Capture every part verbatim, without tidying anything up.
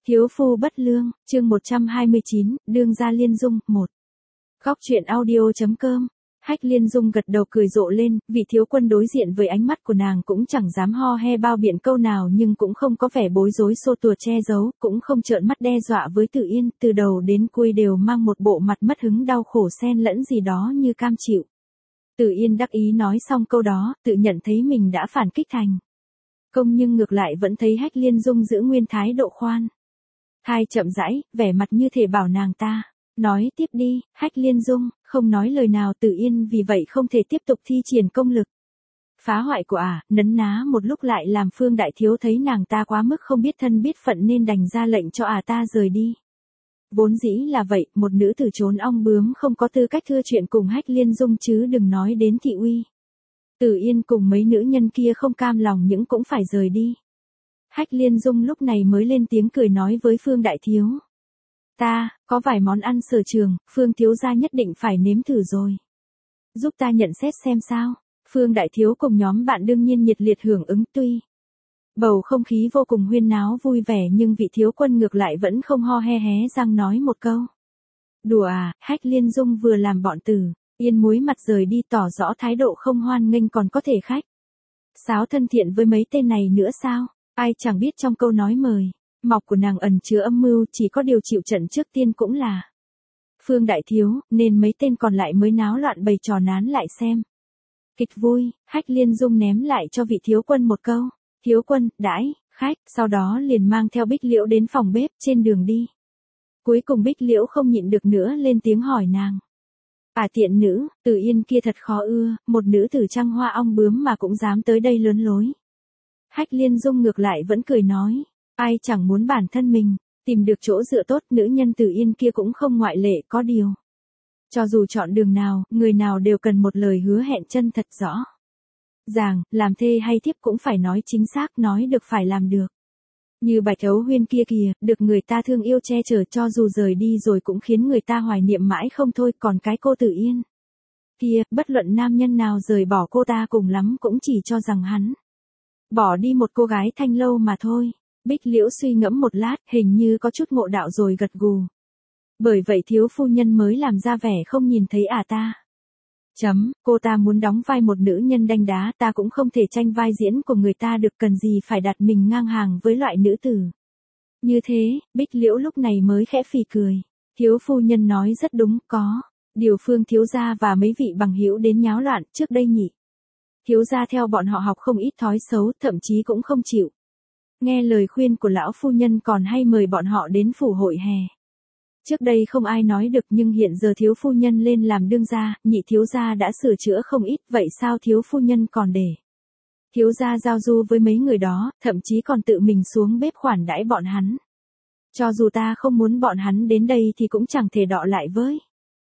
Thiếu phu bất lương, chương một trăm hai mươi chín, đương gia Liên Dung, một. Góc truyện audio.com. Hách Liên Dung gật đầu cười rộ lên, vị thiếu quân đối diện với ánh mắt của nàng cũng chẳng dám ho he bao biện câu nào nhưng cũng không có vẻ bối rối xô tùa che giấu, cũng không trợn mắt đe dọa với Tử Yên, từ đầu đến cuối đều mang một bộ mặt mất hứng đau khổ xen lẫn gì đó như cam chịu. Tử Yên đắc ý nói xong câu đó, tự nhận thấy mình đã phản kích thành công nhưng ngược lại vẫn thấy Hách Liên Dung giữ nguyên thái độ khoan thai chậm rãi, vẻ mặt như thể bảo nàng ta nói tiếp đi. Hách Liên Dung không nói lời nào. Tử Yên vì vậy không thể tiếp tục thi triển công lực phá hoại của ả, nấn ná một lúc lại làm Phương Đại Thiếu thấy nàng ta quá mức không biết thân biết phận nên đành ra lệnh cho ả ta rời đi. Vốn dĩ là vậy, một nữ tử trốn ong bướm không có tư cách thưa chuyện cùng Hách Liên Dung chứ đừng nói đến thị uy. Tử Yên cùng mấy nữ nhân kia không cam lòng những cũng phải rời đi. Hách Liên Dung lúc này mới lên tiếng cười nói với Phương Đại Thiếu. Ta, có vài món ăn sở trường, Phương Thiếu gia nhất định phải nếm thử rồi. Giúp ta nhận xét xem sao. Phương Đại Thiếu cùng nhóm bạn đương nhiên nhiệt liệt hưởng ứng tuy. Bầu không khí vô cùng huyên náo vui vẻ nhưng vị thiếu quân ngược lại vẫn không ho he hé răng nói một câu. Đùa à, Hách Liên Dung vừa làm bọn Tử Yên muối mặt rời đi tỏ rõ thái độ không hoan nghênh còn có thể khách sáo thân thiện với mấy tên này nữa sao? Ai chẳng biết trong câu nói mời mọc của nàng ẩn chứa âm mưu, chỉ có điều chịu trận trước tiên cũng là Phương Đại Thiếu, nên mấy tên còn lại mới náo loạn bày trò nán lại xem kịch vui. Hách Liên Dung ném lại cho vị thiếu quân một câu. Thiếu quân, đãi khách, sau đó liền mang theo Bích Liễu đến phòng bếp. Trên đường đi, cuối cùng Bích Liễu không nhịn được nữa lên tiếng hỏi nàng. À tiện nữ, Tử Yên kia thật khó ưa, một nữ tử trăng hoa ong bướm mà cũng dám tới đây lớn lối. Hách Liên Dung ngược lại vẫn cười nói, ai chẳng muốn bản thân mình tìm được chỗ dựa tốt. Nữ nhân Tử Yên kia cũng không ngoại lệ, có điều cho dù chọn đường nào, người nào đều cần một lời hứa hẹn chân thật rõ ràng, làm thê hay thiếp cũng phải nói chính xác, nói được phải làm được. Như Bạch Ấu Huyên kia kìa, được người ta thương yêu che chở cho dù rời đi rồi cũng khiến người ta hoài niệm mãi không thôi, còn cái cô Tử Yên kia, bất luận nam nhân nào rời bỏ cô ta cùng lắm cũng chỉ cho rằng hắn bỏ đi một cô gái thanh lâu mà thôi. Bích Liễu suy ngẫm một lát, hình như có chút ngộ đạo rồi gật gù. Bởi vậy thiếu phu nhân mới làm ra vẻ không nhìn thấy à ta. Chấm, cô ta muốn đóng vai một nữ nhân đanh đá, ta cũng không thể tranh vai diễn của người ta được, cần gì phải đặt mình ngang hàng với loại nữ tử như thế. Bích Liễu lúc này mới khẽ phì cười. Thiếu phu nhân nói rất đúng, có điều Phương thiếu gia và mấy vị bằng hữu đến nháo loạn trước đây nhỉ. Thiếu gia theo bọn họ học không ít thói xấu, thậm chí cũng không chịu nghe lời khuyên của lão phu nhân, còn hay mời bọn họ đến phủ hội hè. Trước đây không ai nói được nhưng hiện giờ thiếu phu nhân lên làm đương gia, nhị thiếu gia đã sửa chữa không ít, vậy sao thiếu phu nhân còn để thiếu gia giao du với mấy người đó, thậm chí còn tự mình xuống bếp khoản đãi bọn hắn. Cho dù ta không muốn bọn hắn đến đây thì cũng chẳng thể đọ lại với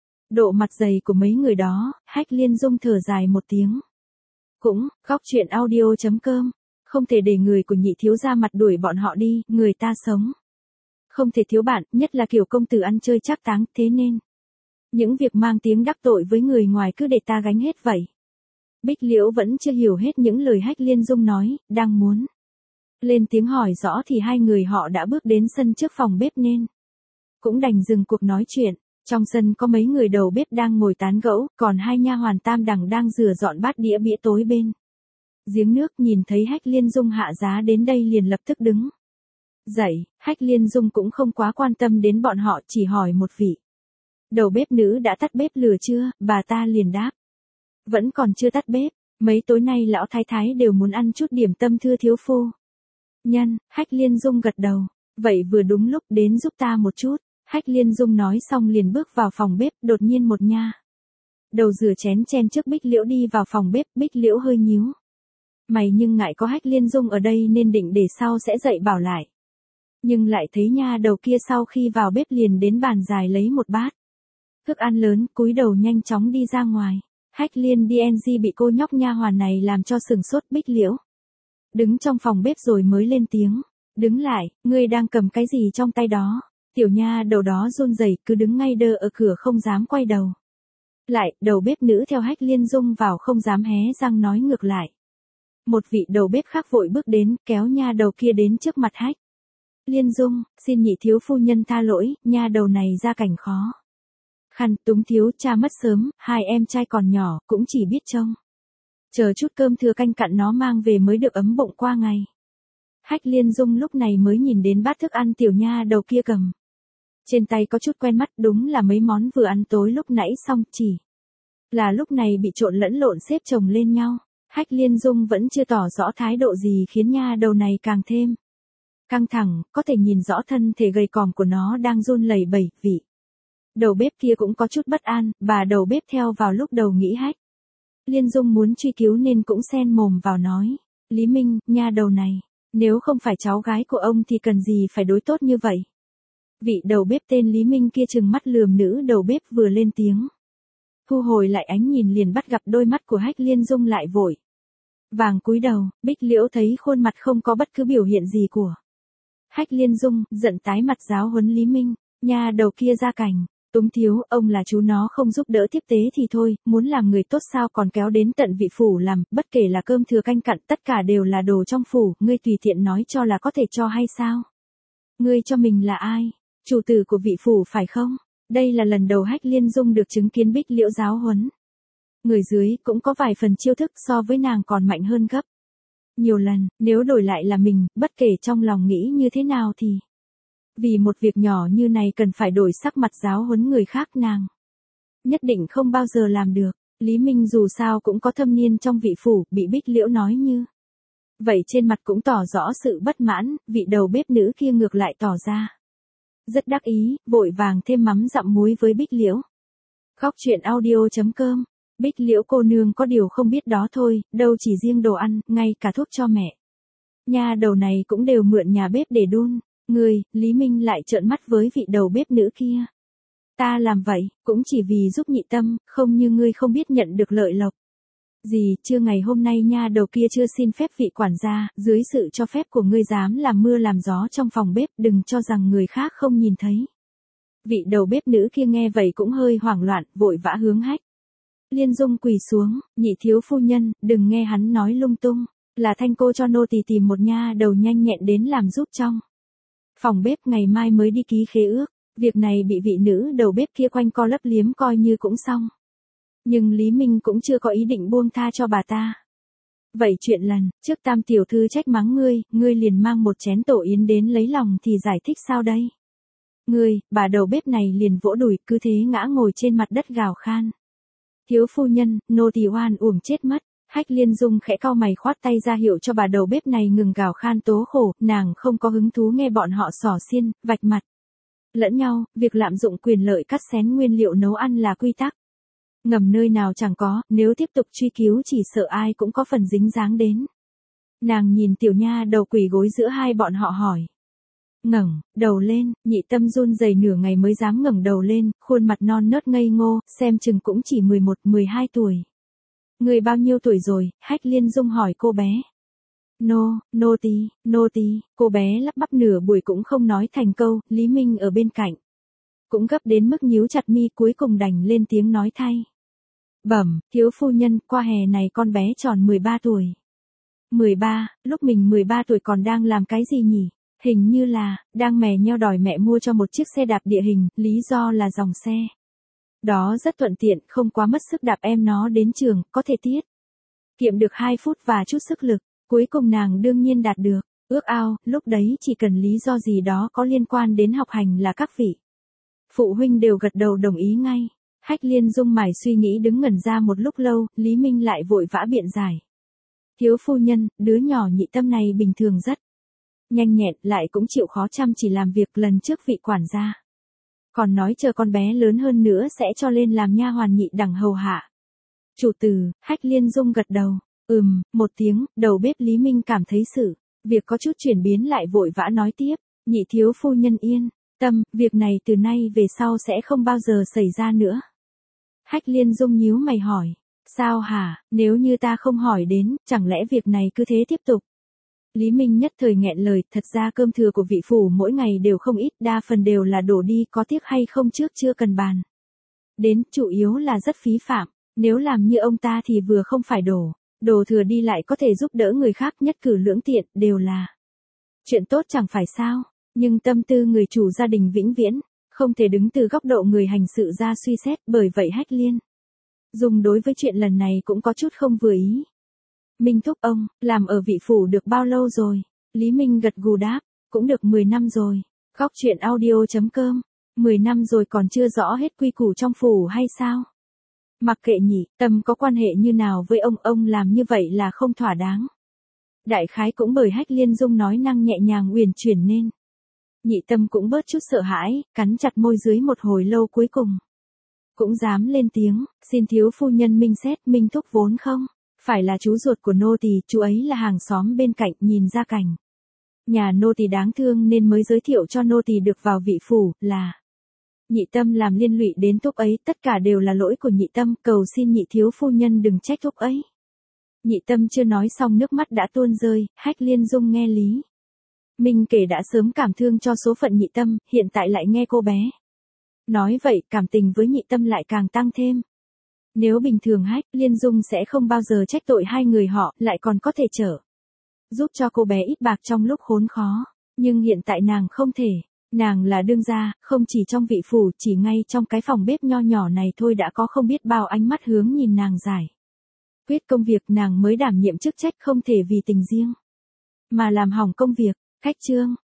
độ mặt dày của mấy người đó. Hách Liên Dung thở dài một tiếng. Cũng, góc truyện audio.com, không thể để người của nhị thiếu gia mặt đuổi bọn họ đi, người ta sống không thể thiếu bạn, nhất là kiểu công tử ăn chơi trác táng, thế nên những việc mang tiếng đắc tội với người ngoài cứ để ta gánh hết vậy. Bích Liễu vẫn chưa hiểu hết những lời Hách Liên Dung nói, đang muốn lên tiếng hỏi rõ thì hai người họ đã bước đến sân trước phòng bếp nên cũng đành dừng cuộc nói chuyện. Trong sân có mấy người đầu bếp đang ngồi tán gẫu, còn hai nha hoàn tam đẳng đang rửa dọn bát đĩa bĩa tối bên giếng nước. Nhìn thấy Hách Liên Dung hạ giá đến đây liền lập tức đứng dậy. Hách Liên Dung cũng không quá quan tâm đến bọn họ, chỉ hỏi một vị đầu bếp nữ đã tắt bếp lửa chưa. Bà ta liền đáp, vẫn còn chưa tắt bếp, mấy tối nay lão thái thái đều muốn ăn chút điểm tâm thưa thiếu phu nhân. Hách Liên Dung gật đầu, vậy vừa đúng lúc, đến giúp ta một chút. Hách Liên Dung nói xong liền bước vào phòng bếp. Đột nhiên một nha đầu rửa chén chen trước Bích Liễu đi vào phòng bếp. Bích Liễu hơi nhíu mày nhưng ngại có Hách Liên Dung ở đây nên định để sau sẽ dạy bảo lại. Nhưng lại thấy nha đầu kia sau khi vào bếp liền đến bàn dài lấy một bát thức ăn lớn, cúi đầu nhanh chóng đi ra ngoài. Hách Liên Đng bị cô nhóc nha hoàn này làm cho sừng sốt. Bích Liễu đứng trong phòng bếp rồi mới lên tiếng, đứng lại, ngươi đang cầm cái gì trong tay đó? Tiểu nha đầu đó run rẩy cứ đứng ngay đơ ở cửa không dám quay đầu lại. Đầu bếp nữ theo Hách Liên Dung vào không dám hé răng nói ngược lại. Một vị đầu bếp khác vội bước đến, kéo nha đầu kia đến trước mặt Hách Liên Dung, xin nhị thiếu phu nhân tha lỗi, nha đầu này ra cảnh khó khăn, túng thiếu, cha mất sớm, hai em trai còn nhỏ, cũng chỉ biết trông chờ chút cơm thừa canh cặn nó mang về mới được ấm bụng qua ngày. Hách Liên Dung lúc này mới nhìn đến bát thức ăn tiểu nha đầu kia cầm trên tay có chút quen mắt, đúng là mấy món vừa ăn tối lúc nãy xong, chỉ là lúc này bị trộn lẫn lộn xếp chồng lên nhau. Hách Liên Dung vẫn chưa tỏ rõ thái độ gì khiến nha đầu này càng thêm căng thẳng, có thể nhìn rõ thân thể gầy còm của nó đang run lẩy bẩy. Vị đầu bếp kia cũng có chút bất an, bà đầu bếp theo vào lúc đầu nghĩ Hách Liên Dung muốn truy cứu nên cũng xen mồm vào nói, Lý Minh, nha đầu này, nếu không phải cháu gái của ông thì cần gì phải đối tốt như vậy. Vị đầu bếp tên Lý Minh kia trừng mắt lườm nữ đầu bếp vừa lên tiếng. Thu hồi lại ánh nhìn liền bắt gặp đôi mắt của Hách Liên Dung lại vội vàng cúi đầu. Bích Liễu thấy khuôn mặt không có bất cứ biểu hiện gì của Hách Liên Dung, giận tái mặt giáo huấn Lý Minh, nha đầu kia ra cảnh túng thiếu, ông là chú nó không giúp đỡ tiếp tế thì thôi, muốn làm người tốt sao còn kéo đến tận vị phủ làm, bất kể là cơm thừa canh cặn, tất cả đều là đồ trong phủ, ngươi tùy tiện nói cho là có thể cho hay sao? Ngươi cho mình là ai? Chủ tử của vị phủ phải không? Đây là lần đầu Hách Liên Dung được chứng kiến Bích Liễu giáo huấn. Người dưới cũng có vài phần chiêu thức so với nàng còn mạnh hơn gấp nhiều lần, nếu đổi lại là mình, bất kể trong lòng nghĩ như thế nào thì vì một việc nhỏ như này cần phải đổi sắc mặt giáo huấn người khác, nàng nhất định không bao giờ làm được. Lý Minh dù sao cũng có thâm niên trong vị phủ, bị Bích Liễu nói như vậy trên mặt cũng tỏ rõ sự bất mãn, vị đầu bếp nữ kia ngược lại tỏ ra rất đắc ý, vội vàng thêm mắm dặm muối với Bích Liễu. Góc truyện audio chấm com. Bích Liễu cô nương có điều không biết đó thôi, đâu chỉ riêng đồ ăn, ngay cả thuốc cho mẹ nha đầu này cũng đều mượn nhà bếp để đun. Ngươi, Lý Minh lại trợn mắt với vị đầu bếp nữ kia. Ta làm vậy, cũng chỉ vì giúp nhị tâm, không như ngươi không biết nhận được lợi lộc gì, chưa ngày hôm nay nha đầu kia chưa xin phép vị quản gia, dưới sự cho phép của ngươi dám làm mưa làm gió trong phòng bếp, đừng cho rằng người khác không nhìn thấy. Vị đầu bếp nữ kia nghe vậy cũng hơi hoảng loạn, vội vã hướng Hách Liên Dung quỳ xuống, nhị thiếu phu nhân, đừng nghe hắn nói lung tung, là Thanh cô cho nô tỳ tìm một nha đầu nhanh nhẹn đến làm giúp trong phòng bếp, ngày mai mới đi ký khế ước. Việc này bị vị nữ đầu bếp kia quanh co lấp liếm coi như cũng xong. Nhưng Lý Minh cũng chưa có ý định buông tha cho bà ta. Vậy chuyện lần trước tam tiểu thư trách mắng ngươi, ngươi liền mang một chén tổ yến đến lấy lòng thì giải thích sao đây? Ngươi, bà đầu bếp này liền vỗ đùi, cứ thế ngã ngồi trên mặt đất gào khan. Thiếu phu nhân, nô tỳ oan uổng chết mất. Hách Liên Dung khẽ cau mày khoát tay ra hiệu cho bà đầu bếp này ngừng gào khan tố khổ, nàng không có hứng thú nghe bọn họ xỏ xiên, vạch mặt lẫn nhau, việc lạm dụng quyền lợi cắt xén nguyên liệu nấu ăn là quy tắc ngầm nơi nào chẳng có, nếu tiếp tục truy cứu chỉ sợ ai cũng có phần dính dáng đến. Nàng nhìn tiểu nha đầu quỳ gối giữa hai bọn họ hỏi. Ngẩng đầu lên, nhị tâm run rẩy nửa ngày mới dám ngẩng đầu lên, khuôn mặt non nớt ngây ngô, xem chừng cũng chỉ mười một mười hai tuổi. Người bao nhiêu tuổi rồi? Hách Liên Dung hỏi cô bé. Nô, nô tỳ, nô tỳ, cô bé lắp bắp nửa buổi cũng không nói thành câu, Lý Minh ở bên cạnh cũng gấp đến mức nhíu chặt mi, cuối cùng đành lên tiếng nói thay. Bẩm, thiếu phu nhân, qua hè này con bé tròn mười ba tuổi. mười ba, lúc mình mười ba tuổi còn đang làm cái gì nhỉ? Hình như là, đang mè nheo đòi mẹ mua cho một chiếc xe đạp địa hình, lý do là dòng xe đó rất thuận tiện, không quá mất sức đạp em nó đến trường, có thể tiết kiệm được hai phút và chút sức lực. Cuối cùng nàng đương nhiên đạt được ước ao, lúc đấy chỉ cần lý do gì đó có liên quan đến học hành là các vị phụ huynh đều gật đầu đồng ý ngay. Hách Liên Dung mải suy nghĩ đứng ngẩn ra một lúc lâu, Lý Minh lại vội vã biện giải. Thiếu phu nhân, đứa nhỏ nhị tâm này bình thường rất nhanh nhẹn, lại cũng chịu khó chăm chỉ làm việc, lần trước vị quản gia còn nói chờ con bé lớn hơn nữa sẽ cho lên làm nha hoàn nhị đẳng hầu hạ chủ tử. Hách Liên Dung gật đầu, ừm, một tiếng. Đầu bếp Lý Minh cảm thấy sự việc có chút chuyển biến lại vội vã nói tiếp, nhị thiếu phu nhân yên tâm, việc này từ nay về sau sẽ không bao giờ xảy ra nữa. Hách Liên Dung nhíu mày hỏi, sao hả, nếu như ta không hỏi đến, chẳng lẽ việc này cứ thế tiếp tục? Lý Minh nhất thời nghẹn lời, thật ra cơm thừa của vị phủ mỗi ngày đều không ít, đa phần đều là đổ đi, có tiếc hay không trước chưa cần bàn đến, chủ yếu là rất phí phạm, nếu làm như ông ta thì vừa không phải đổ đồ thừa đi lại có thể giúp đỡ người khác, nhất cử lưỡng tiện, đều là chuyện tốt chẳng phải sao? Nhưng tâm tư người chủ gia đình vĩnh viễn, không thể đứng từ góc độ người hành sự ra suy xét, bởi vậy Hách Liên Dung đối với chuyện lần này cũng có chút không vừa ý. Minh thúc ông, làm ở vị phủ được bao lâu rồi? Lý Minh gật gù đáp, cũng được mười năm rồi. Góc chuyện audio.com, mười năm rồi còn chưa rõ hết quy củ trong phủ hay sao? Mặc kệ nhỉ, Tâm có quan hệ như nào với ông, ông làm như vậy là không thỏa đáng. Đại khái cũng bởi Hách Liên Dung nói năng nhẹ nhàng uyển chuyển nên Nhị Tâm cũng bớt chút sợ hãi, cắn chặt môi dưới một hồi lâu cuối cùng cũng dám lên tiếng, xin thiếu phu nhân minh xét. Minh thúc vốn không phải là chú ruột của nô tỳ, chú ấy là hàng xóm bên cạnh, nhìn ra cảnh nhà nô tỳ đáng thương nên mới giới thiệu cho nô tỳ được vào vị phủ, là Nhị Tâm làm liên lụy đến thúc ấy, tất cả đều là lỗi của Nhị Tâm, cầu xin nhị thiếu phu nhân đừng trách thúc ấy. Nhị Tâm chưa nói xong nước mắt đã tuôn rơi. Hách Liên Dung nghe Lý Minh kể đã sớm cảm thương cho số phận Nhị Tâm, hiện tại lại nghe cô bé nói vậy, cảm tình với Nhị Tâm lại càng tăng thêm. Nếu bình thường Hách Liên Dung sẽ không bao giờ trách tội hai người họ, lại còn có thể trở giúp cho cô bé ít bạc trong lúc khốn khó. Nhưng hiện tại nàng không thể. Nàng là đương gia, không chỉ trong vị phủ, chỉ ngay trong cái phòng bếp nho nhỏ này thôi đã có không biết bao ánh mắt hướng nhìn nàng giải quyết công việc. Nàng mới đảm nhiệm chức trách, không thể vì tình riêng mà làm hỏng công việc. Khách trương,